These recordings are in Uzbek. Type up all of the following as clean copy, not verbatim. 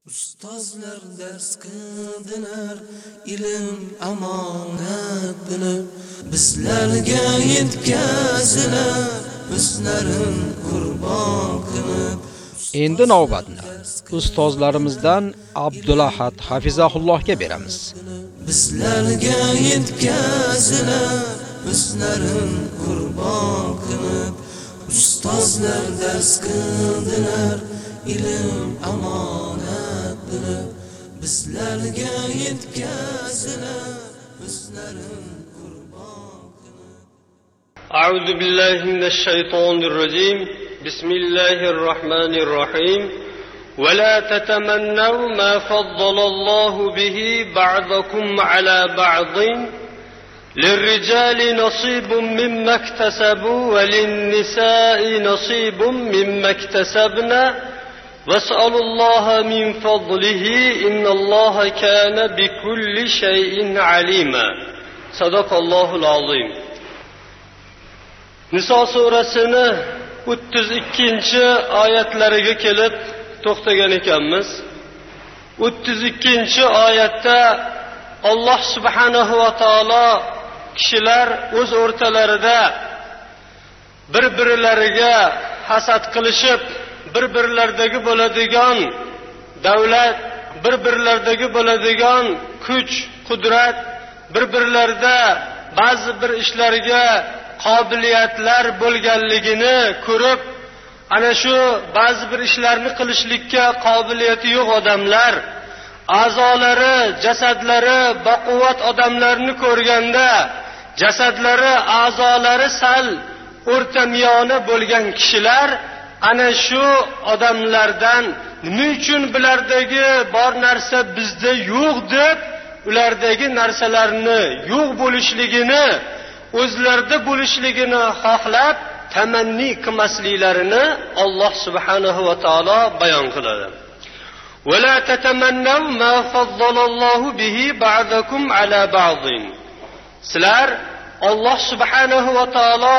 Ustozlar dars qildilar, ilm amonat bilib, bizlarga yetkazilar, o'zlarin qurbon qilib. Endi navbatni ustozlarimizdan Abdulahad Hafizahullohga beramiz. Bizlarga yetkazilar, o'zlarin qurbon qilib, ustozlar dars qildilar, ilm amonat bilib, bizlarga yetkazilar, o'zlarin qurbon qilib. A'udhu billahi minash shaytonir rojim. Bismillahir rohmanir rohim. Wa la tatamannaw ma faddalallahu bihi ba'dakum ala ba'din. للرجال نصيب مما اكتسبوا وللنساء نصيب مما اكتسبنا واسألوا الله من فضله إن الله كان بكل شيء عليما. صدق الله العظيم. Nisa surasini 32-oyatlariga kelib to'xtagan ekanmiz. 32-oyatda Alloh subhanahu va taolo kishilar o'z o'rtalarida bir-birlariga hasad qilishib, bir-birlaridagi bo'ladigan davlat, bir-birlaridagi bo'ladigan kuch, qudrat, bir-birlarida ba'zi bir ishlarga qobiliyatlar bo'lganligini ko'rib, ana shu ba'zi bir ishlarni qilishlikka qobiliyati yo'q odamlar, a'zolari, jasadlari baquvvat odamlarni ko'rganda, jasadlari, a'zolari sal o'rtamiyona bo'lgan kishilar ana shu odamlardan nima uchun bulardagi bor narsa bizda yo'q deb, ulardagi narsalarni yo'q bo'lishligini, o'zlarida bo'lishligini xohlab tamanni qilmasliklarini Alloh subhanahu va taolo bayon qiladi. ولا تتمنوا ما فضل الله به بعضكم على بعض. Sizlar Alloh subhanahu va taolo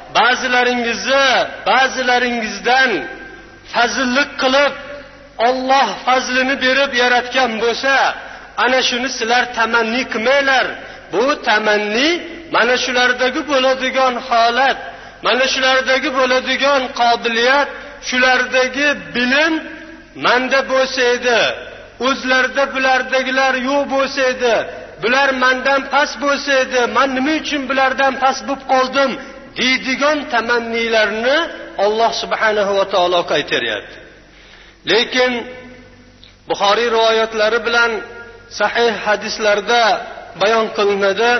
ba'zilaringizdan fazillik qilib Alloh fazlini berib yaratgan bo'lsa, ana shuni sizlar tamanni qilmanglar. Bu tamanni mana shulardagi bo'ladigan holat, mana shulardagi bo'ladigan qobiliyat, shulardagi bilim manda bo'lsa edi, o'zlarida bulardagilar yo'q bo'lsa edi, bular mendan past bo'lsa edi, men nima uchun bulardan past bo'lib qoldim deydigan tamannilarni Alloh subhanahu va taolo qaytaryapti. Lekin Buxoriy rivoyatlari bilan sahih hadislarda bayon qilinadi.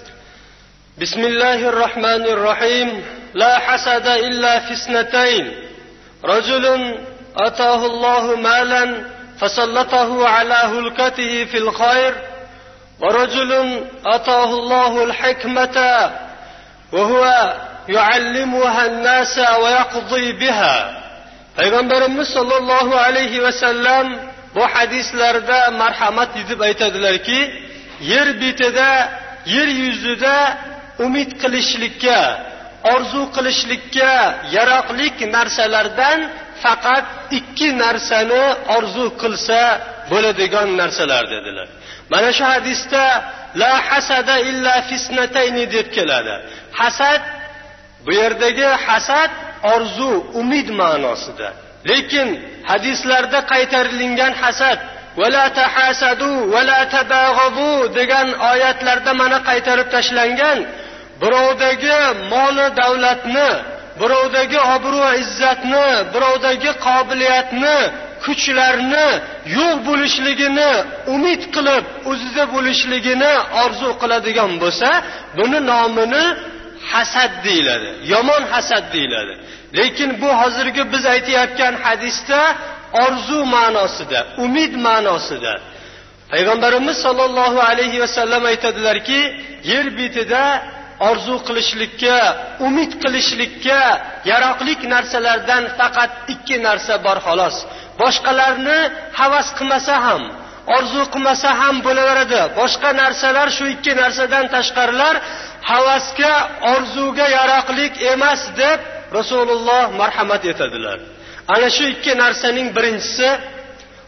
Bismillahirrohmanirrohim. La hasada illa fisnatayn. Rajulun آتاه الله مالا فسلطه على هلكته في الخير ورجل آتاه الله الحكمة وهو يعلمها الناس ويقضي بها. Peygamberimiz sallallahu aleyhi ve sellem bu hadislarda merhamet edip aytadilarki, yer betida, yer yuzida umid qilishlikka, orzu qilishlikka yaroqlik narsalardan faqat ikki narsani orzu qilsa bo'ladigan narsalar dedilar. Mana shu hadisda la hasada illa fisnatayni deb keladi. Hasad, bu yerdagi hasad orzu, umid ma'nosida. Lekin hadislarda qaytarilgan hasad va la tahasadu va la tabaghadu degan oyatlarda mana qaytarib tashlangan, birovdagi mol davlatni, birovdagi obro' izzatni, birovdagi qobiliyatni, kuchlarni yo'q bo'lishligini umid qilib, o'zida bo'lishligini orzu qiladigan bo'lsa, buni nomini hasad deyiladi, yomon hasad deyiladi. Lekin bu hozirgi biz aytayotgan hadisda orzu ma'nosida, umid ma'nosida. Payg'ambarimiz sollallohu alayhi va sallam aytadilarki, yer betida orzu qilishlikka, umid qilishlikka yaroqlik narsalardan faqat ikki narsa bor xolos. Boshqalarni havas qilmasa ham, orzu qilmasa ham bo'laveradi. Boshqa narsalar shu ikki narsadan tashqarilar havasga, orzuga yaroqlik emas deb Rasululloh marhamat etadilar. Ana shu ikki narsaning birinchisi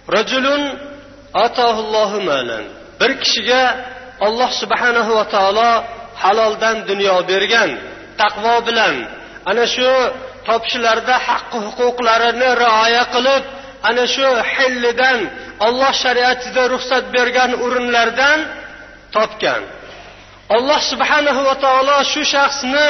rajulun atahullohu malan. Bir kishiga Alloh subhanahu va taolo haloldan dunyo bergan, taqvo bilan ana shu topishlarda haq huquqlarini rioya qilib, ana shu hillidan Alloh shariatida ruxsat bergan o'rinlardan topgan. Alloh subhanahu va taolo shu shaxsni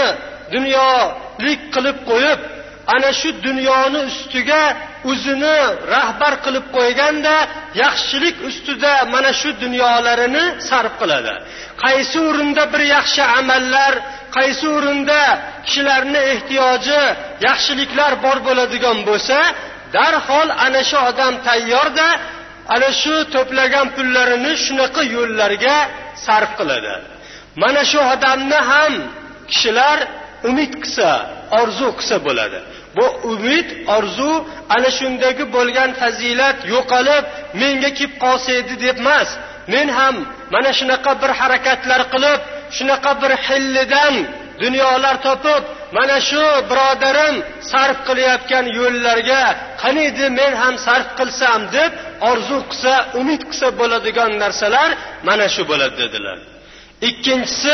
dunyolik qilib qo'yib, ana shu dunyoni ustiga o'zini rahbar qilib qo'yganda, yaxshilik ustida mana shu dunyolarini sarf qiladi. Qaysi o'rinda bir yaxshi amallar, qaysi o'rinda kishilarning ehtiyoji, yaxshiliklar bor bo'ladigan bo'lsa, darhol ana shu odam tayyorda ana shu to'plagan pullarini shunaqa yo'llarga sarf qiladi. Mana shu odamni ham kishilar umid qilsa, orzu qilsa bo'ladi. Bu umid, orzu ana shundagi bo'lgan fazilat yo'qolib, menga kelib qolsa edi deb emas. Men ham mana shunaqa bir harakatlar qilib, shunaqa bir hillidan dunyolar topib, mana shu birodarim sarf qilayotgan yo'llarga qaniydi men ham sarf qilsam deb orzu qilsa, umid qilsa bo'ladigan narsalar mana shu bo'ladi dedilar. Ikkinchisi,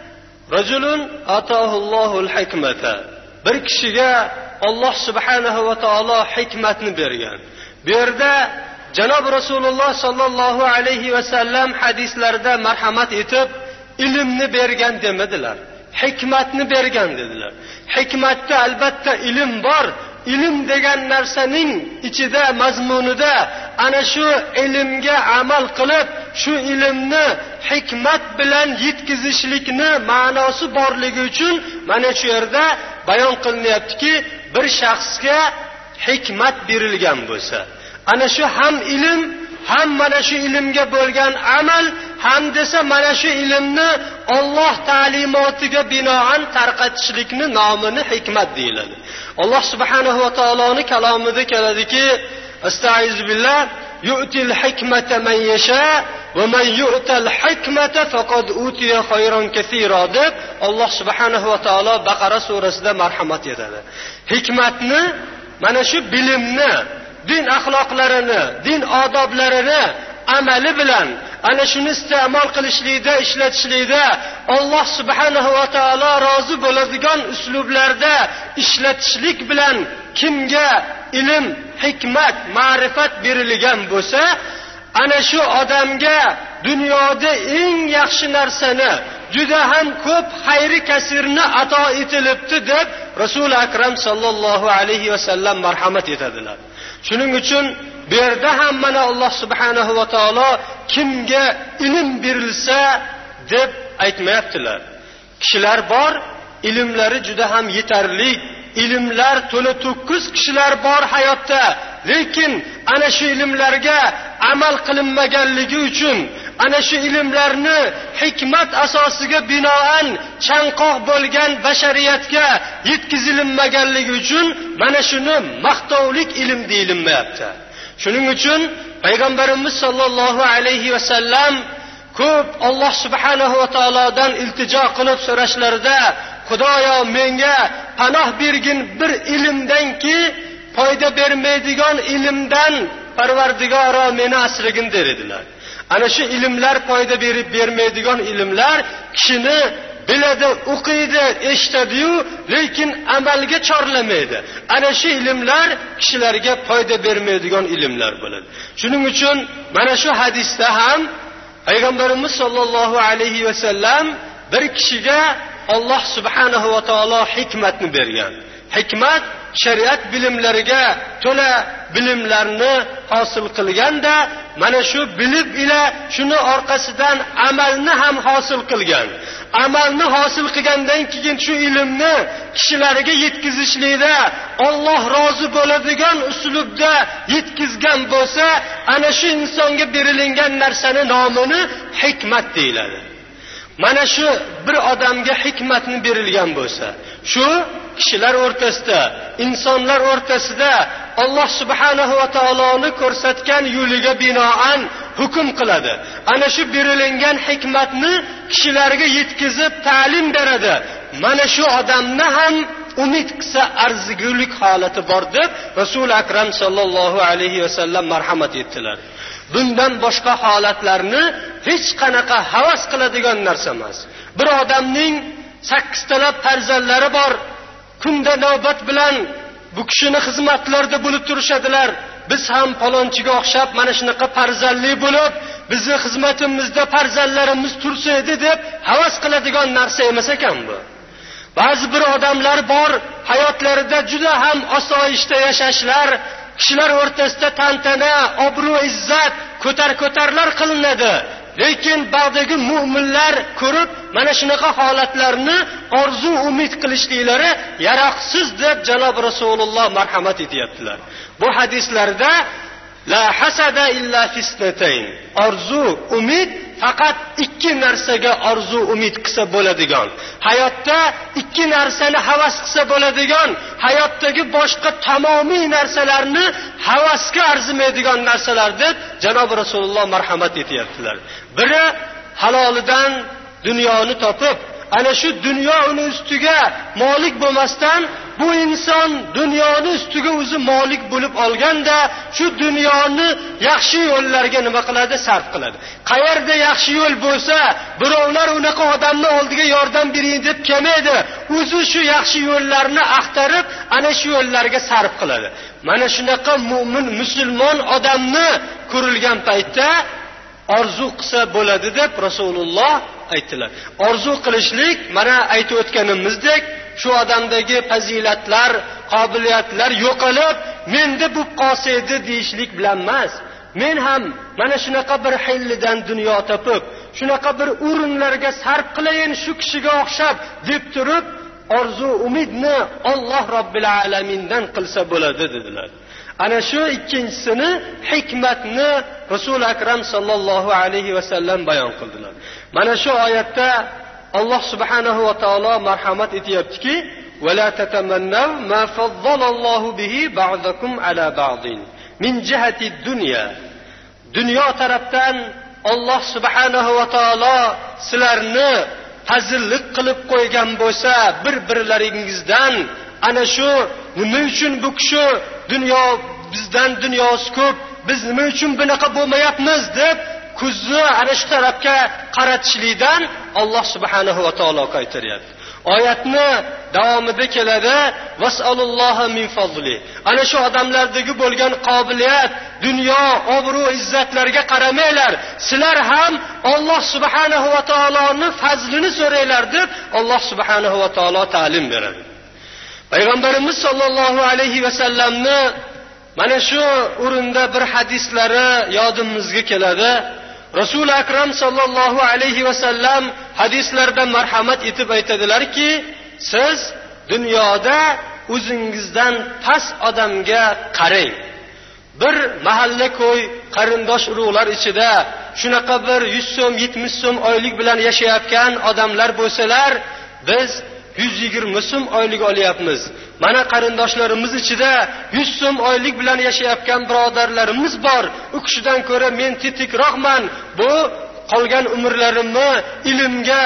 rajulun atahullohul hikmata. Bir kishiga Alloh subhanahu va taolo hikmatni bergan. Bu yerda Janob Rasululloh sallallohu alayhi va sallam hadislarda marhamat etib, ilmni bergan demadilar. Hikmatni bergan dedilar. Hikmatda albatta ilm bor. Ilm degan narsaning ichida, mazmunida ana shu ilmga amal qilib, shu ilmni hikmat bilan yetkazishlikni ma'nosi borligi uchun mana shu yerda bayon qilinyaptiki, bir shaxsga hikmat berilgan bo'lsa, ana shu ham ilm, ham mana shu ilmga bo'lgan amal, ham desa mana shu ilmni Alloh ta'limotiga binoan tarqatishlikni nomini hikmat deyiladi. Alloh subhanahu va taoloning kalomida keladiki, Estaizu billah, yu'til hikmata man yasha va man yu'tal hikmata faqad utiya khayran kaseera deb Alloh subhanahu va taolo Baqara surasida marhamat etadi. Hikmatni mana shu bilimni, din axloqlarini, din odoblarini amali bilan ana shuni iste'mol qilishlikda, ishlatishlikda Alloh subhanahu va taolo rozi bo'ladigan uslublarda ishlatishlik bilan kimga ilm, hikmat, ma'rifat berilgan bo'lsa, ana shu odamga dunyoda eng yaxshi narsani, juda ham ko'p xayri kasirni ato etilibdi deb Rasul akram sallallohu alayhi va sallam marhamat etadilar. Shuning uchun bu yerda ham mana Alloh subhanahu va taolo kimga ilm berilsa deb aytmayaptilar. Kishilar bor, ilmlari juda ham yetarli, ilmlar to'la to'kis kishilar bor hayotda, lekin ana shu ilmlarga amal qilinmaganligi uchun, ana shu ilmlarni hikmat asosiga binoan chanqoq bo'lgan bashariyatga yetkazilmaganligi uchun mana shuni maqtovlik ilm deyilmayapti. Shuning uchun payg'ambarimiz sollallohu alayhi va sallam ko'p Alloh subhanahu va taolodan iltijo qilib so'rashlarida, Xudoyo menga panoh bergin bir ilmdanki foyda bermaydigan ilmdan Parvardigoro meni asragin dedilar. Ana shu ilmlar foyda berib bermaydigan ilmlar kishini biladi, o'qiydi, eshitadi-yu, lekin amalga chorlamaydi. Ana shu ilmlar kishilarga foyda bermaydigan ilmlar bo'ladi. Shuning uchun mana shu hadisda ham payg'ambarimiz sollallohu alayhi va sallam bir kishiga Alloh subhanahu va taolo hikmatni bergan. Hikmat shariat bilimlariga to'la bilimlarni hosil qilganda, mana shu bilib ila shuni orqasidan amalni ham hosil qilgan. Amalni hosil qilgandan keyin shu ilmni kishilarga yetkazishlikda Alloh rozi bo'ladigan uslubda yetkazgan bo'lsa, ana shu insonga berilgan narsani nomini hikmat deyiladi. Mana shu bir odamga hikmatni berilgan bo'lsa, shu kishilar o'rtasida, insonlar o'rtasida Alloh subhanahu va taoloni ko'rsatgan yo'liga binoan hukm qiladi. Ana shu berilgan hikmatni kishilarga yetkazib ta'lim beradi. Mana shu odamni ham umid qilsa arzigulik holati bor deb Rasul akram sallallohu alayhi vasallam marhamat etdilar. Bundan boshqa holatlarni hech qanaqa havas qiladigan narsa emas. Bir odamning 8 talab farzandlari bor. Kunda navbat bilan bu kishini xizmatlarda bo'lib turishadilar. Biz ham palonchiga o'xshab mana shunaqa farzandli bo'lib, bizni xizmatimizda farzandlarimiz tursa edi deb havas qiladigan narsa emas ekan bu. Ba'zi bir odamlar bor, hayotlarida juda ham osoyishta yashashlar, kishilar o'rtasida tantana, obro' izzat, ko'tarlar qilinadi. Lekin ba'dagi mu'minlar ko'rib, mana shunaqa holatlarni orzu umid qilishliklari yaroqsiz deb janob Rasululloh marhamat etyaptilar. Bu hadislarda la hasada illa fisnatayn. Orzu, umid faqat ikki narsaga orzu umid qilsa bo'ladigan. Hayotda ikki narsani havas qilsa bo'ladigan, hayotdagi boshqa tamomiy narsalarni havasga arzimaydigan narsalar deb janob Rasululloh marhamat etyaptilar. Biri halolidan dunyoni topib, ana shu dunyo uni ustiga molik bo'lmasdan bu inson dunyoni ustiga o'zi molik bo'lib olganda shu dunyoni yaxshi yo'llarga nima qiladi? Sarf qiladi. Qayerda yaxshi yo'l bo'lsa, birovlar unaqa odamni oldiga yordam bering deb kelmaydi. O'zi shu yaxshi yo'llarni axtarib, ana shu yo'llarga sarf qiladi. Mana shunaqa mu'min musulmon odamni ko'rilgan paytda orzu qilsa bo'ladi deb Rasululloh aytdilar. Orzu qilishlik mana aytib o'tganimizdek shu odamdagi fazilatlar, qobiliyatlar yo'qolib, menda bu qolsa edi deyishlik bilan emas. Men ham mana shunaqa bir xillidan dunyo topib, shunaqa bir o'rinlarga sarf qilayin shu kishiga o'xshab deb turib, orzu umidni Alloh Robbil alamindan qilsa bo'ladi dedilar. Ana shu ikkinchisini hikmatni Rasul akram sallallohu alayhi vasallam bayon qildilar. Mana shu oyatda Alloh subhanahu va taolo marhamat etyaptiki, "Va la tatamannaw ma faddalallohu bihi ba'dakum ala ba'din min jihati dunya." Dunyo tarafdan Alloh subhanahu va taolo sizlarni fazillik qilib qo'ygan bo'lsa, bir-birlaringizdan ana shu nima uchun bu kishi dunyo bizdan dunyosi ko'p, biz nima uchun bunaqa bo'lmayapmiz deb ko'zni ana shu tarafga qaratishlikdan Alloh subhanahu va taolo qaytaryapti. Oyatni davomida keladi, vasallallohu min fazli. Ana shu odamlardagi bo'lgan qobiliyat, dunyo, obro' izzatlarga qaramanglar. Sizlar ham Alloh subhanahu va taoloning fazlini so'ranglar deb Alloh subhanahu va taolo ta'lim beradi. Payg'ambarimiz sollallohu alayhi vasallamni mana shu o'rinda bir hadislari yodimizga keladi. Rasul akram sallallohu alayhi vasallam hadislarda marhamat etib aytadilarki, siz dunyoda o'zingizdan past odamga qarang. Bir mahalla ko'y qarindosh urug'lar ichida shunaqa bir 100 so'm, 70 so'm oylik bilan yashayotgan odamlar bo'lsalar, biz 120 so'm oylik olyapmiz. Mana qarindoshlarimiz ichida 100 so'm oylik bilan yashayotgan birodarlarimiz bor. U kishidan ko'ra men tetikroqman. Bu qolgan umrlarimni ilmga,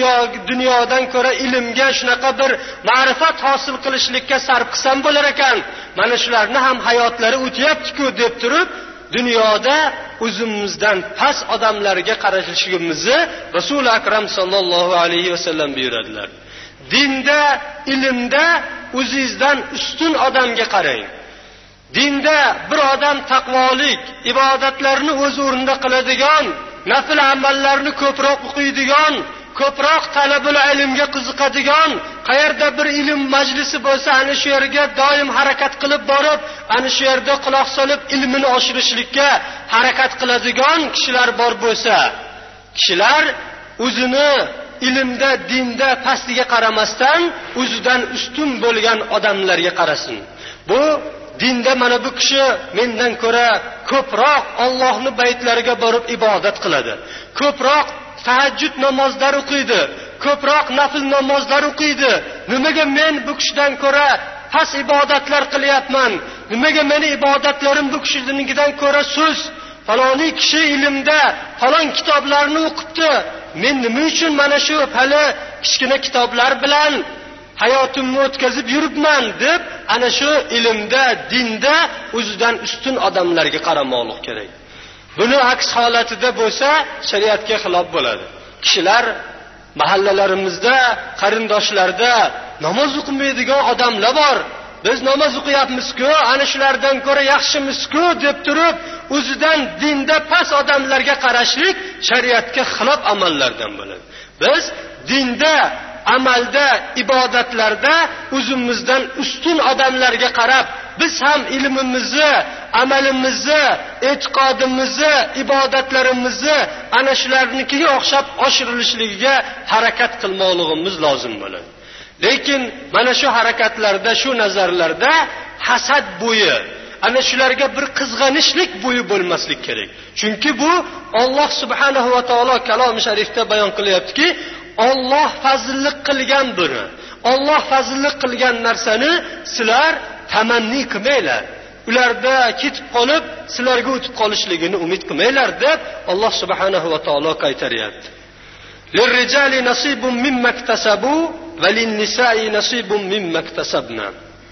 dunyodan ko'ra ilmga shunaqa bir ma'rifat hosil qilishlikka sarf qilsam bo'lar ekan. Mana shularni ham hayotlari o'tyapti-ku deb turib, dunyoda o'zimizdan past odamlarga qarashligimizni Rasul akram sallallohu alayhi vasallam buyuradilar. Dinda, ilmda o'zingizdan ustun odamga qarang. Dinda bir odam taqvolik, ibodatlarni o'z o'rnida qiladigan, nafil amallarni ko'proq o'qiydigan, ko'proq talabul ilmga qiziqadigan, qayerda bir ilm majlisi bo'lsa, ana shu yerga doim harakat qilib borib, ana shu yerda quloq solib ilmini oshirishlikka harakat qiladigan kishilar bor bo'lsa, kishilar o'zini ilmda, dinda pastiga qaramasdan o'zidan ustun bo'lgan odamlarga qarasin. Bu dinda mana bu kishi mendan ko'ra ko'proq Allohning baytlariga borib ibodat qiladi. Ko'proq tahajjud namozlar o'qiydi, ko'proq nafil namozlar o'qiydi. Nimaga men bu kishidan ko'ra past ibodatlar qilyapman? Nimaga meni ibodatlarim bu kishinikidan ko'ra sust? Faloni kishi ilmda falon kitoblarni o'qibdi. Men nima uchun mana shu hali kichkina kitoblar bilan hayotimni o'tkazib yuribman deb ana shu ilmda, dinda o'zidan ustun odamlarga qaramoqlik kerak. Buni aks holatida bo'lsa, shariatga xilof bo'ladi. Kishilar mahallalarimizda, qarindoshlarda namoz o'qimaydigan odamlar bor. Biz namoz o'qiyapmiz-ku, ana shulardan ko'ra yaxshimiz-ku deb turib, o'zidan dinda past odamlarga qarashlik shariatga xilof amallardan bo'ladi. Biz dinda, amalda, ibodatlarda o'zimizdan ustun odamlarga qarab, biz ham ilmimizni, amalimizni, e'tiqodimizni, ibodatlarimizni ana shularnikiga o'xshab oshirilishligiga harakat qilmoqligimiz lozim bo'ladi. Lekin mana shu harakatlarda, shu nazarlarda hasad bo'yi, ana shularga bir qizg'anishlik bo'yi bo'lmaslik kerak. Chunki bu Alloh subhanahu va taolo kalom sharifda bayon qilyaptiki, Alloh fazillik qilgan buni. Alloh fazillik qilgan narsani sizlar tamanni qilmanglar. Ularda ketib qolib, sizlarga o'tib qolishligini umid qilmanglar deb Alloh subhanahu va taolo qaytaryapti. Lirrijali nasibun mimma iktasabu va lin-nisa'i nasibun mimma iktasabna.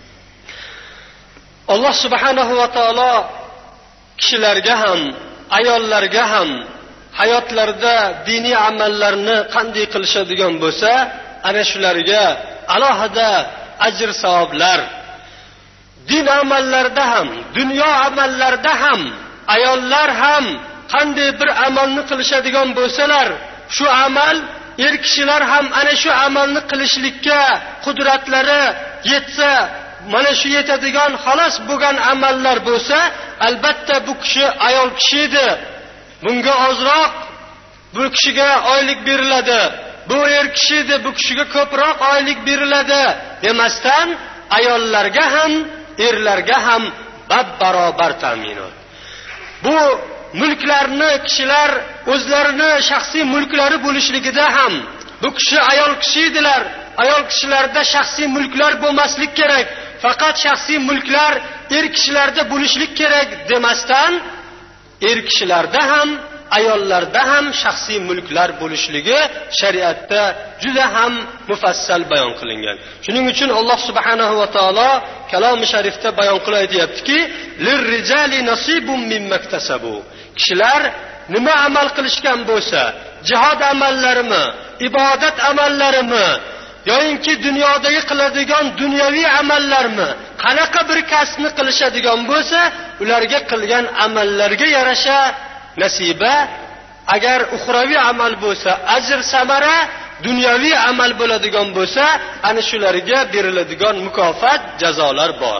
Alloh subhanahu va taolo kishilarga ham, ayollarga ham hayotlarida diniy amallarni qanday qilishadigan bo'lsa, ana shularga alohida ajr savoblar, din amallarida ham, dunyo amallarida ham, ayollar ham qanday bir amalni qilishadigan bo'lsalar, shu amal kishilar ham ana shu amalni qilishlikka qudratlari yetsa, mana shu yetadigan xolos bo'lgan amallar bo'lsa, albatta bu kishi ayol kishi edi. Bunga ozroq bu kishiga oylik beriladi. Bu kishi edi, bu kishiga ko'proq oylik beriladi demasdan, ayollarga ham, erlarga ham barobar ta'minot. Bu mulklarni kishilar o'zlarini shaxsiy mulklari bo'lishligida ham bu kishi ayol kishi edilar. Ayol kishilarda shaxsiy mulklar bo'lmaslik kerak. Faqat shaxsiy mulklar kishilarda bo'lishlik kerak demasdan, kishilarda ham, ayollarda ham shaxsiy mulklar bo'lishligi shariatda juda ham mufassal bayon qilingan. Shuning uchun Alloh subhanahu va taolo kalom-i sharifda bayon qilib aytayaptiki, lirrijali nasibun mimma iktasabu. Kishilar nima amal qilishgan bo'lsa, jihad amallarimi, ibodat amallarimi, yoyinki dunyodagi qiladigan dunyoviy amallarmi, qanaqa bir kasbni qilishadigan bo'lsa, ularga qilgan amallarga yarasha nasiba, agar uxroviy amal bo'lsa, ajr samara, dunyoviy amal bo'ladigan bo'lsa, ana shularga beriladigan mukofot, jazolar bor.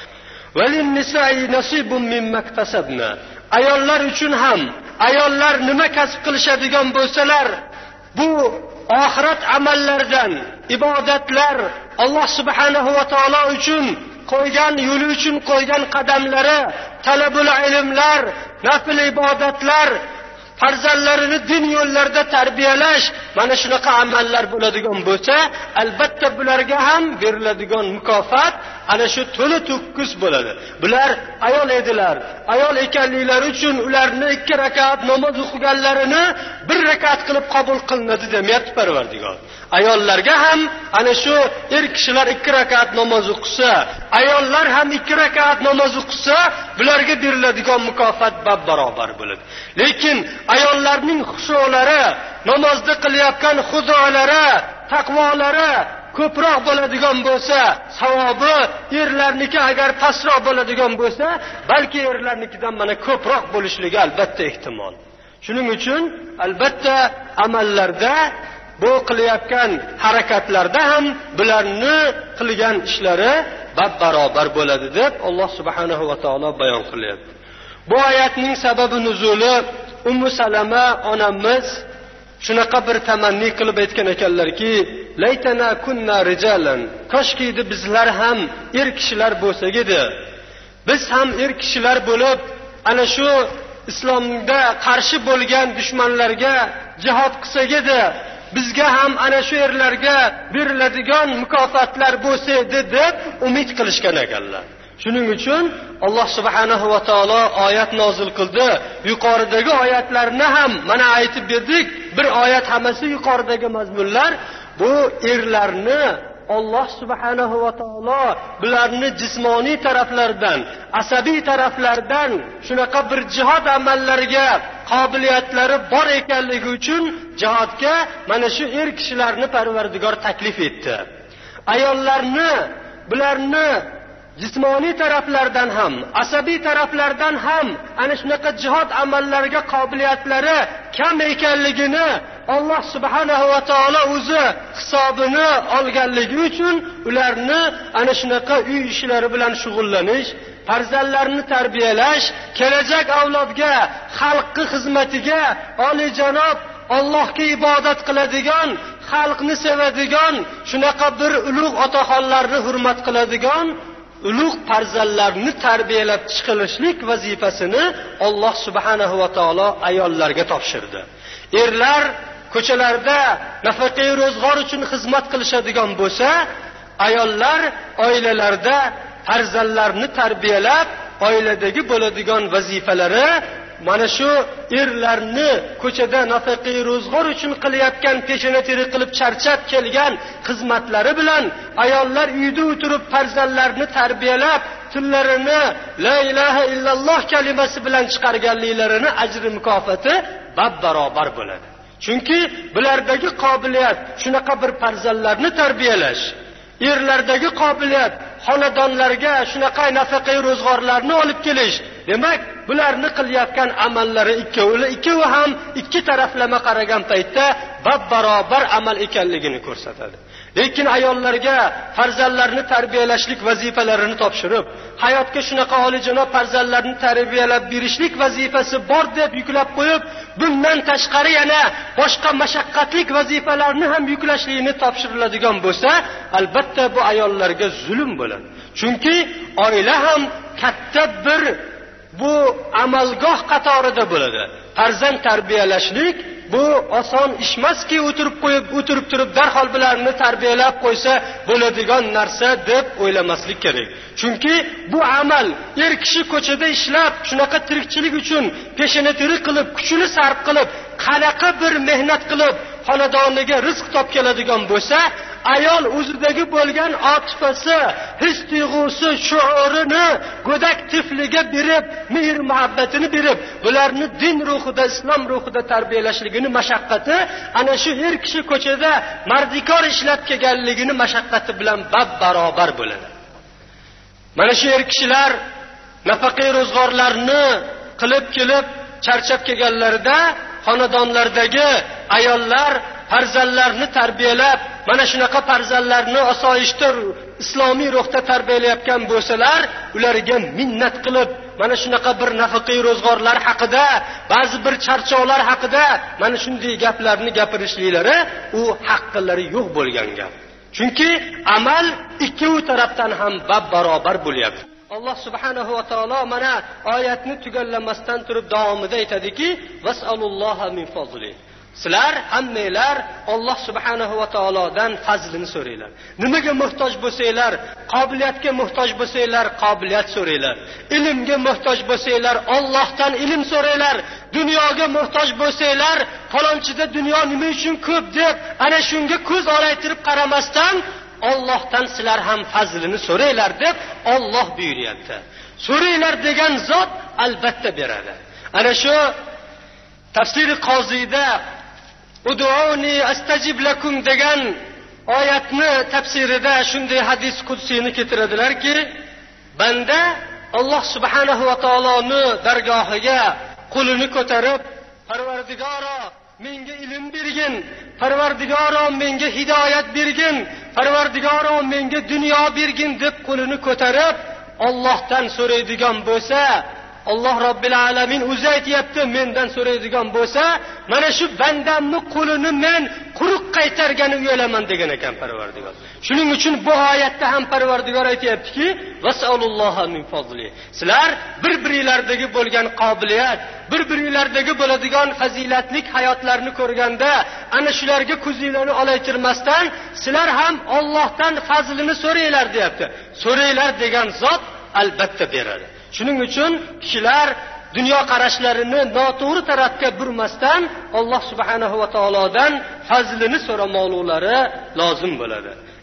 Valin nisa'i nasibun mimma iktasabna. Ayollar uchun ham, ayollar nima kasb qilishadigan bo'lsalar, bu oxirat amallaridan, ibodatlar, Alloh subhanahu va taolo uchun qo'ygan yo'li uchun qo'ygan qadamlari, talabul ilmlar, nafil ibodatlar, farzandlarini din yo'llarida tarbiyalash, mana shunaqa amallar bo'ladigan bo'lsa, albatta bularga ham beriladigan mukofot ana shu to'la to'kis bo'ladi. Bular ayol edilar. Ayol ekanliklari uchun ularni 2 rakat namoz o'qiganlarini 1 rakat qilib qabul qilinadi demayapti Parvardigor. Ayollarga ham ana shu kishilar 2 rakat namoz o'qisa, ayollar ham 2 rakat namoz o'qisa, bularga beriladigan mukofot barobar bo'ladi. Lekin ayollarning xushulari, namozda qilayotgan xudolari, taqvolari ko'proq bo'ladigan bo'lsa, savobi erlarniki agar pastroq bo'ladigan bo'lsa, balki erlarnikidan mana ko'proq bo'lishligi albatta ehtimol. Shuning uchun albatta amallarda, bu qilayotgan harakatlarda ham bularni qilgan ishlari barobar bo'ladi deb Alloh subhanahu va taolo bayon qilyapti. Bu oyatning sababi nuzuli Ummu Salama onamiz shunaqa bir tamanni qilib aytgan ekanlarki, laytana kunna rijalan, koshki bizlar ham kishilar bo'lsak edi. Biz ham kishilar bo'lib, ana shu islomga qarshi bo'lgan dushmanlarga jihad qilsak edi. Bizga ham ana shu erlarga beriladigan mukofotlar bo'lsa edi deb umid qilishgan ekanlar. Shuning uchun Alloh subhanahu va taolo oyat nozil qildi. Yuqoridagi oyatlarni ham mana aytib berdik. Bir oyat hammasi yuqoridagi mazmunlar bu erlarni Alloh subhanahu va taolo bularni jismoniy taraflardan, asabiy taraflardan shunaqa bir jihad amallariga qobiliyatlari bor ekanligi uchun jihodga mana shu kishilarni Parvardigor taklif etdi. Ayollarni bularni jismoniy taraflardan ham, asabiy taraflardan ham ana shunaqa jihad amallariga qobiliyatlari kam ekanligini Alloh subhanahu va taolo o'zi hisobini olganligi uchun ularni ana shunaqa uy ishlari bilan shug'ullanish, farzandlarni tarbiyalash, kelajak avlodga, xalqning xizmatiga, oliyjanob Allohga ibodat qiladigan, xalqni sevadigan, shunaqa bir ulug' otaxonlarni hurmat qiladigan ulug' farzandlarni tarbiyalab chiqilishlik vazifasini Alloh subhanahu va taolo ayollarga topshirdi. Erlar ko'chalarda nafaqa ro'zg'or uchun xizmat qilishadigan bo'lsa, ayollar oilalarda farzandlarni tarbiyalab, oiladagi bo'ladigan vazifalari mana shu erlarni ko'chada nafaqa ro'zg'or uchun qilayotgan peshona teri qilib charchab kelgan xizmatlari bilan ayollar uyda o'tirib farzandlarni tarbiyalab, tillarini la ilaha illalloh kalimasi bilan chiqarganliklarini ajri mukofoti barobar bo'ladi. Chunki bulardagi qobiliyat shunaqa bir farzandlarni tarbiyalash, erlardagi qobiliyat xonadonlarga shunaqa nafaqa ro'zg'orlarni olib kelish. Demak, bularni qilayotgan amallari ikkovi ham ikki taraflama qaragan paytda barobar amal ekanligini ko'rsatadi. Lekin ayollarga farzandlarni tarbiyalashlik vazifalarini topshirib, hayotga shunaqa oliyjanob farzandlarni tarbiyalab berishlik vazifasi bor deb yuklab qo'yib, bundan tashqari yana boshqa mashaqqatli vazifalarni ham yuklashligini topshiriladigan bo'lsa, albatta bu ayollarga zulm bo'ladi. Chunki oila ham katta bir bu amalgoh qatorida bo'ladi. Farzand tarbiyalashlik bu oson ish emaski, o'tirib turib darhol bularni tarbiyalab qo'ysa bo'ladigan narsa deb o'ylamaslik kerak. Chunki bu amal kishi ko'chada ishlab, shunaqa tirikchilik uchun peshona teri qilib, kuchini sarf qilib, qanaqa bir mehnat qilib xonadoniga rizq topkeladigan bo'lsa, ayol o'zidagi bo'lgan otifasi, his tuyg'usi, shuurini go'dak tifliga berib, mehr muhabbatini berib, bularni din ruhida, islom ruhida tarbiyalashligini mashaqqati ana shu kishi ko'chada mardikor ishlab kelganligini mashaqqati bilan barobar bo'ladi. Mana shu kishilar nafaqa ro'zg'orlarni qilib kelib charchab kelganlarida xonadonlardagi ayollar farzandlarni tarbiyalab, mana shunaqa farzandlarni osoyishta islomiy ruhda tarbiyalayotgan bo'lsalar, ularga minnat qilib, mana shunaqa bir nafaqa ro'zg'orlar haqida, ba'zi bir charchovlar haqida mana shunday gaplarni gapirishliklari u haqqilari yo'q bo'lgan gap. Chunki amal ikkovi tarafdan ham barobar bo'lyapti. Alloh subhanahu va taolo mana oyatni tugallamasdan turib davomida aytadiki, vasalulloha min fazli. Sizlar hammanglar Alloh subhanahu va taolodan fazlini so'ranglar. Nimaga muhtoj bo'lsanglar, qobiliyatga muhtoj bo'lsanglar, qobiliyat so'ranglar. Ilmga muhtoj bo'lsanglar, Allohdan ilm so'ranglar. Dunyoga muhtoj bo'lsanglar, falonchida dunyo nima uchun ko'p deb ana shunga ko'z olaytirib qaramasdan Allohdan sizlar ham fazlini so'ranglar deb Alloh buyuryapti. So'ranglar degan zot albatta beradi. Ana shu tafsiri Qoziyda Ud'uni astajib lakum degan oyatni tafsirida shunday hadis qudsiyni keltiradilarki, banda Alloh subhanahu va taoloni dargohiga qo'lini ko'tarib, Parvardigoro menga ilm bergin, Parvardigoro menga hidoyat bergin, Parvardigoro menga dunyo bergin deb qo'lini ko'tarib Allohdan so'raydigan bo'lsa, Alloh Robbil alamin o'zi aytayapti, mendan so'raydigan bo'lsa, mana shu bandamni qo'lini men quruq qaytargani uyalaman degan ekan Parvardigor. Shuning uchun bu oyatda ham Parvardigor aytayaptiki, vasalulloha min fazli. Sizlar bir-biringlardagi bo'lgan qobiliyat, bir-biringlardagi bo'ladigan fazilatlik hayotlarni ko'rganda, ana shularga ko'zinglarni olaytirmasdan, sizlar ham Allohdan fazlini so'ranglar deyapti. So'ranglar degan zot albatta beradi. Shuning uchun kishilar dunyo qarashlarini noto'g'ri tarafga burmasdan Alloh subhanahu va taolodan fazlini so'ramoqlari lozim bo'ladi.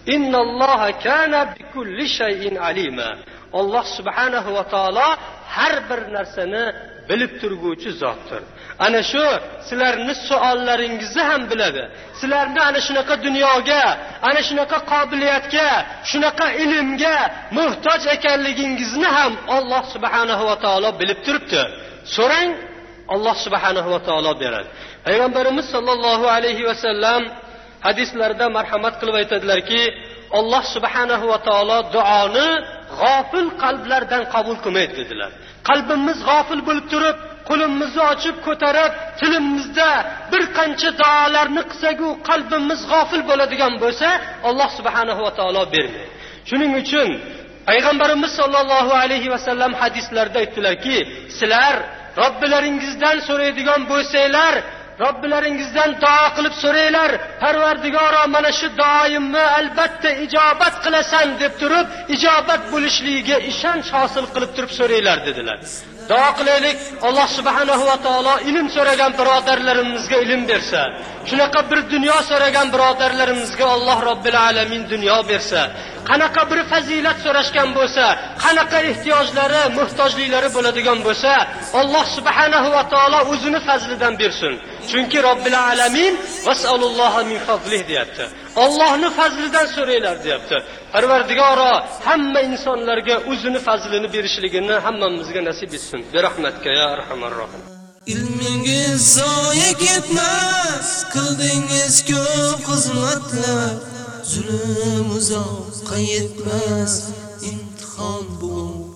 innalloha kana bikulli shay'in alima. Alloh subhanahu va taolo har bir narsani bilib turguvchi zotdir. Ana shu sizlarning savollaringizni ham biladi. Sizlarni ana shunaqa dunyoga, ana shunaqa qobiliyatga, shunaqa ilmga muhtoj ekanligingizni ham Alloh subhanahu va taolo bilib turibdi. So'rang, Alloh subhanahu va taolo beradi. Payg'ambarimiz sollallohu alayhi va sallam hadislarda marhamat qilib aytadilarki, Alloh subhanahu va taolo duoni g'ofil qalblardan qabul qilmaydi dedilar. Qalbimiz g'ofil bo'lib turib, qo'limizni ochib ko'tarib, tilimizda bir qancha duolarni qilsak-u qalbimiz g'ofil bo'ladigan bo'lsa, Alloh subhanahu va taolo bermaydi. Shuning uchun payg'ambarimiz sollallohu alayhi va sallam hadislarda aytdilarki, sizlar Robbilaringizdan so'raydigan bo'lsanglar, Robbilaringizdan duo qilib so'ranglar. Parvardigoro, mana shu duoyimni albatta ijobat qilasan deb turib, ijobat bo'lishligiga ishonch hosil qilib turib so'ranglar dedilar. Duo qilaylik, Alloh subhanahu va taolo ilm so'ragan birodarlarimizga ilm bersa, shunaqa bir dunyo so'ragan birodarlarimizga Alloh Robbil alamin dunyo bersa, qanaqa bir fazilat so'rashgan bo'lsa, qanaqa ehtiyojlari, muhtojliklari bo'ladigan bo'lsa, Alloh subhanahu va taolo o'zini fazlidan bersin. Chunki Robbil alamin vasallallohu min fazlihi deyapti. Allohning fazlidan so'ranglar deyapti. Parvardigoro hamma insonlarga o'zini fazlini berishligini hammamizga nasib etsin. Bi rahmatka ya arhamar rohim. Ilmingiz zoya ketmas, qildingiz ko'p xizmatlar. Zulm uzoqqa yetmas, imtihon bu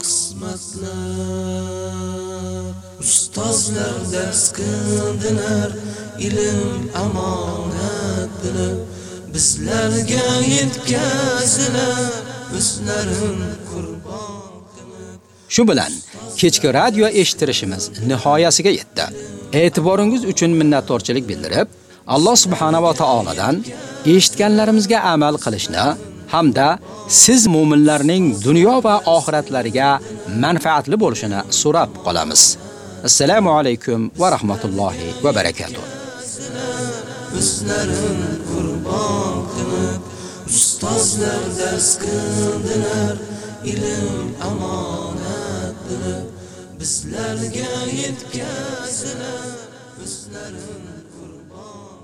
qismatlar. Ustozlar dars qildilar, ilm amonat bilib, bizlarga yetkazdilar, o'zlarin qurbon qilib. Shu bilan kechki radio eshittirishimiz nihoyasiga yetdi. E'tiboringiz uchun minnatdorchilik bildirib, Alloh subhanahu va taoladan eshitganlarimizga amal qilishni hamda siz mu'minlarning dunyo va oxiratlariga manfaatli bo'lishini so'rab qolamiz. Assalomu alaykum va rahmatullohi va barakatuh. O'zlarin qurbon qilib, ustozlar dars qildilar, ilm amonat bilib, bizlarga yetkazdilar, o'zlarin qurbon